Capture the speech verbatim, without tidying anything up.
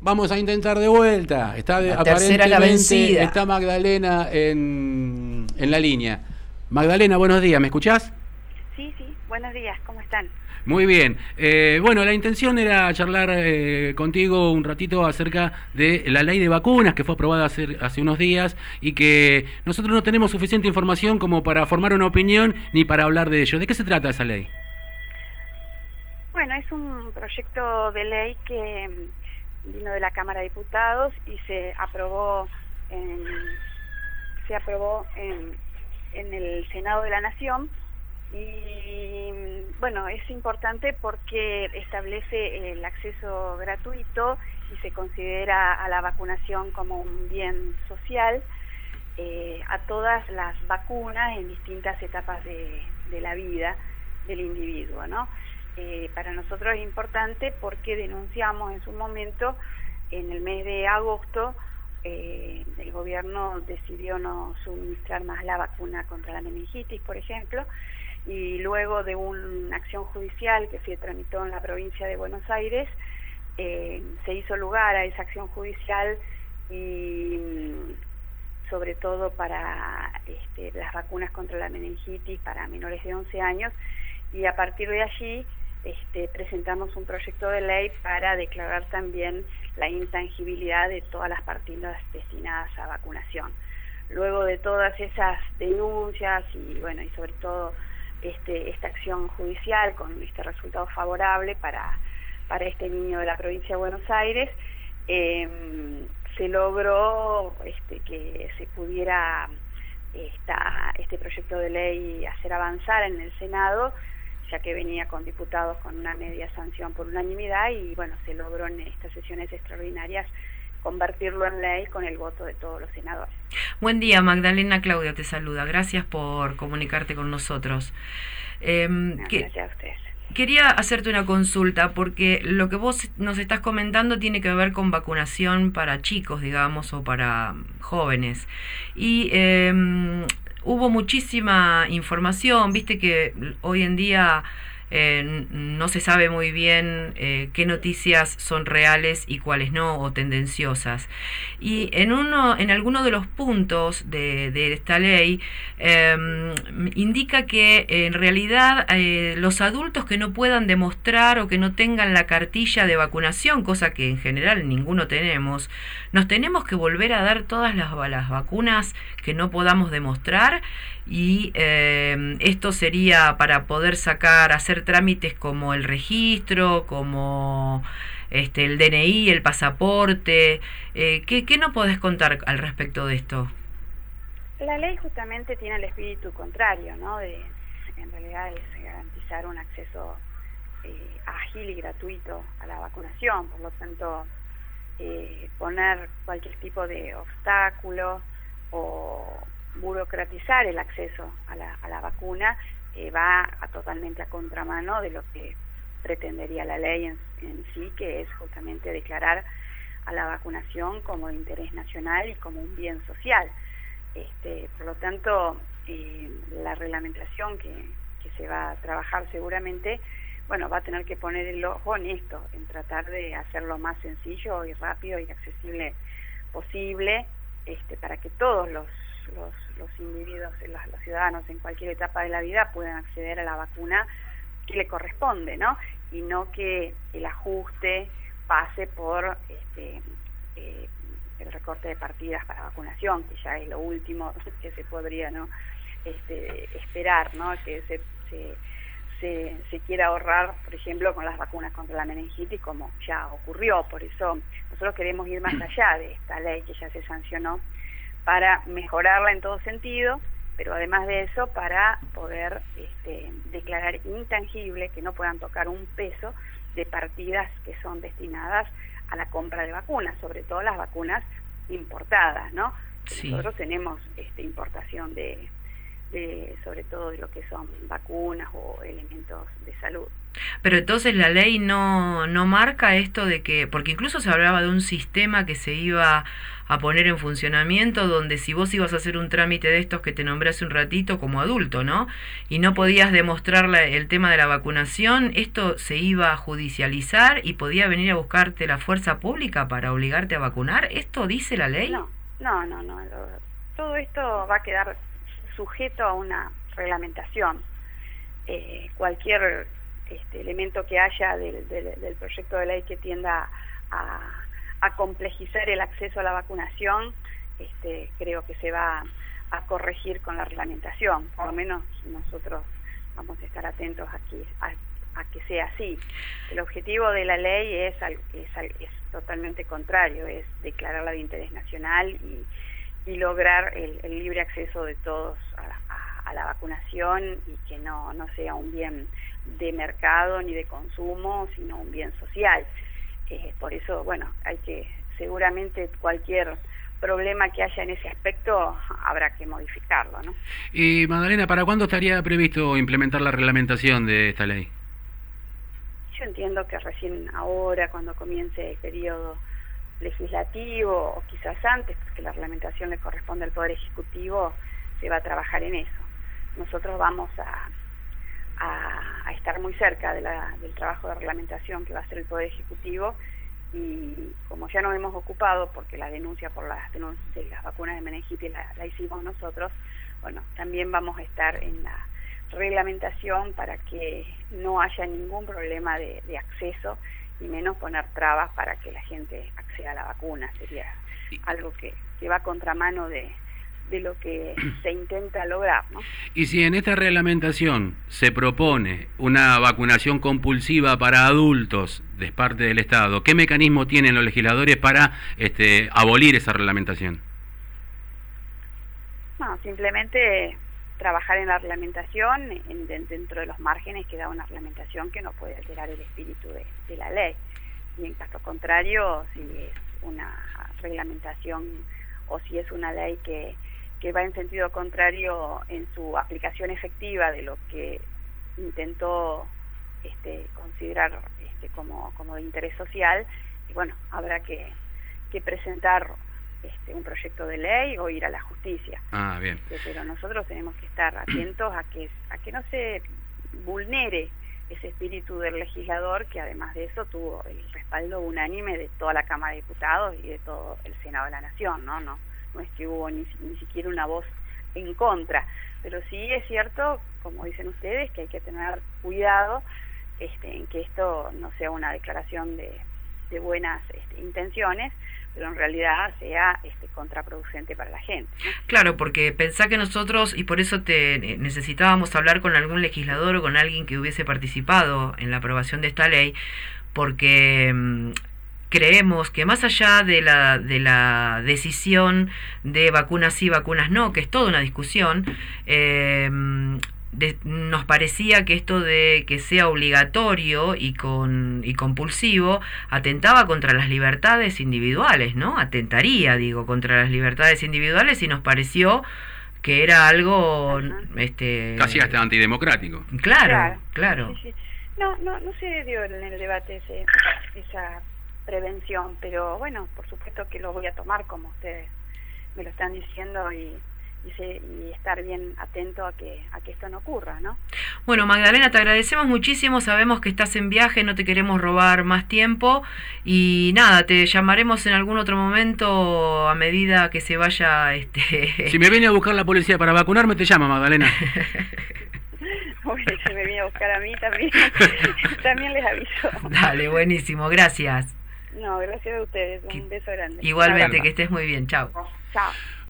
Vamos a intentar de vuelta. Está de, la tercera la vencida. Está Magdalena en, en la línea. Magdalena, buenos días, ¿me escuchás? Sí, sí, buenos días, ¿cómo están? Muy bien. Eh, bueno, la intención era charlar eh, contigo un ratito acerca de la ley de vacunas que fue aprobada hace, hace unos días y que nosotros no tenemos suficiente información como para formar una opinión ni para hablar de ello. ¿De qué se trata esa ley? Bueno, es un proyecto de ley que vino de la Cámara de Diputados y se aprobó en, se aprobó en, en el Senado de la Nación. Y bueno, es importante porque establece el acceso gratuito y se considera a la vacunación como un bien social eh, a todas las vacunas en distintas etapas de, de la vida del individuo, ¿no? Eh, para nosotros es importante porque denunciamos en su momento, en el mes de agosto, eh, el gobierno decidió no suministrar más la vacuna contra la meningitis, por ejemplo, y luego de una acción judicial que se tramitó en la provincia de Buenos Aires, eh, se hizo lugar a esa acción judicial y sobre todo para este, las vacunas contra la meningitis para menores de once años, y a partir de allí este, presentamos un proyecto de ley para declarar también la intangibilidad de todas las partidas destinadas a vacunación. Luego de todas esas denuncias y bueno, y sobre todo Este, esta acción judicial con este resultado favorable para, para este niño de la provincia de Buenos Aires, eh, se logró este, que se pudiera esta, este proyecto de ley hacer avanzar en el Senado, ya que venía con diputados con una media sanción por unanimidad, y bueno, se logró en estas sesiones extraordinarias convertirlo en ley con el voto de todos los senadores. Buen día, Magdalena. Claudia te saluda. Gracias por comunicarte con nosotros. Eh, no, que, gracias a ustedes. Quería hacerte una consulta, porque lo que vos nos estás comentando tiene que ver con vacunación para chicos, digamos, o para jóvenes. Y eh, hubo muchísima información, viste que hoy en día Eh, no se sabe muy bien eh, qué noticias son reales y cuáles no, o tendenciosas. Y en uno, en alguno de los puntos de, de esta ley eh, indica que en realidad eh, los adultos que no puedan demostrar o que no tengan la cartilla de vacunación, cosa que en general ninguno tenemos, nos tenemos que volver a dar todas las, las vacunas que no podamos demostrar. Y eh, esto sería para poder sacar, hacer trámites como el registro, como este, el D N I, el pasaporte. Eh, ¿qué, ¿Qué no podés contar al respecto de esto? La ley justamente tiene el espíritu contrario, ¿no? De, en realidad es garantizar un acceso eh, ágil y gratuito a la vacunación, por lo tanto eh, poner cualquier tipo de obstáculo o burocratizar el acceso a la, a la vacuna eh, va a, totalmente a contramano de lo que pretendería la ley en, en sí, que es justamente declarar a la vacunación como de interés nacional y como un bien social. Este, por lo tanto, eh, la reglamentación que, que se va a trabajar seguramente, bueno, va a tener que poner el ojo en esto, en tratar de hacerlo más sencillo y rápido y accesible posible, este, para que todos los Los, los individuos, los, los ciudadanos en cualquier etapa de la vida puedan acceder a la vacuna que le corresponde, ¿no? Y no que el ajuste pase por este, eh, el recorte de partidas para vacunación, que ya es lo último que se podría, ¿no? este, esperar, ¿no? Que se, se, se, se quiera ahorrar, por ejemplo, con las vacunas contra la meningitis, como ya ocurrió. Por eso nosotros queremos ir más allá de esta ley que ya se sancionó, para mejorarla en todo sentido, pero además de eso para poder este, declarar intangible que no puedan tocar un peso de partidas que son destinadas a la compra de vacunas, sobre todo las vacunas importadas, ¿no? Sí. Nosotros tenemos este, importación de, de, sobre todo de lo que son vacunas o elementos de salud. Pero entonces la ley no, no marca esto de que, porque incluso se hablaba de un sistema que se iba a poner en funcionamiento, donde si vos ibas a hacer un trámite de estos que te nombré hace un ratito como adulto, ¿no? Y no podías demostrar la, el tema de la vacunación, esto se iba a judicializar y podía venir a buscarte la fuerza pública para obligarte a vacunar. ¿Esto dice la ley? No, no, no, no. Lo, todo esto va a quedar sujeto a una reglamentación. Eh, cualquier este, elemento que haya del, del, del proyecto de ley que tienda a, a complejizar el acceso a la vacunación, este, creo que se va a corregir con la reglamentación. Por lo menos nosotros vamos a estar atentos a que, a, a que sea así. El objetivo de la ley es, es, es totalmente contrario, es declararla de interés nacional y, y lograr el, el libre acceso de todos a la, a, a la vacunación, y que no, no sea un bien de mercado ni de consumo, sino un bien social. Eh, por eso, bueno, hay que, seguramente cualquier problema que haya en ese aspecto habrá que modificarlo, ¿no? Y Magdalena, ¿para cuándo estaría previsto implementar la reglamentación de esta ley? Yo entiendo que recién ahora, cuando comience el periodo legislativo, o quizás antes, porque la reglamentación le corresponde al Poder Ejecutivo, se va a trabajar en eso. Nosotros vamos a, a, a estar muy cerca de la, del trabajo de reglamentación que va a hacer el Poder Ejecutivo, y como ya nos hemos ocupado, porque la denuncia por las, denuncias de las vacunas de meningitis la, la hicimos nosotros, bueno, también vamos a estar en la reglamentación para que no haya ningún problema de, de acceso, y menos poner trabas para que la gente acceda a la vacuna. Sería algo que, que va a contramano de, de lo que se intenta lograr, ¿no? Y si en esta reglamentación se propone una vacunación compulsiva para adultos de parte del Estado, ¿qué mecanismo tienen los legisladores para este, abolir esa reglamentación? No, simplemente trabajar en la reglamentación en, en, dentro de los márgenes que da una reglamentación que no puede alterar el espíritu de, de la ley. Y en caso contrario, si es una reglamentación o si es una ley que, que va en sentido contrario en su aplicación efectiva de lo que intentó este, considerar este, como, como de interés social, y bueno, habrá que, que presentar Este, un proyecto de ley o ir a la justicia. Ah, bien. Pero nosotros tenemos que estar atentos a que a que no se vulnere ese espíritu del legislador, que además de eso tuvo el respaldo unánime de toda la Cámara de Diputados y de todo el Senado de la Nación, ¿no? No, no es que hubo ni, ni siquiera una voz en contra, pero sí es cierto, como dicen ustedes, que hay que tener cuidado este, en que esto no sea una declaración de, de buenas este, intenciones, pero en realidad sea este, contraproducente para la gente, ¿no? Claro, porque pensá que nosotros, y por eso te necesitábamos hablar con algún legislador o con alguien que hubiese participado en la aprobación de esta ley, porque mmm, creemos que más allá de la, de la decisión de vacunas sí, vacunas no, que es toda una discusión, eh, De, nos parecía que esto de que sea obligatorio y con y compulsivo atentaba contra las libertades individuales, ¿no? Atentaría, digo, contra las libertades individuales, y nos pareció que era algo uh-huh. este casi hasta antidemocrático. Claro, claro. claro. Sí, sí. No, no, no se dio en el debate ese, esa prevención, pero bueno, por supuesto que lo voy a tomar como ustedes me lo están diciendo, y Y, se, y estar bien atento a que a que esto no ocurra, ¿no? Bueno, Magdalena, te agradecemos muchísimo, sabemos que estás en viaje, no te queremos robar más tiempo, y nada, te llamaremos en algún otro momento a medida que se vaya este Si me viene a buscar la policía para vacunarme, te llama, Magdalena. Bueno, si me viene a buscar a mí también, también les aviso. Dale, buenísimo, gracias. No, gracias a ustedes, un beso grande. Igualmente, que estés muy bien, chao. Chao.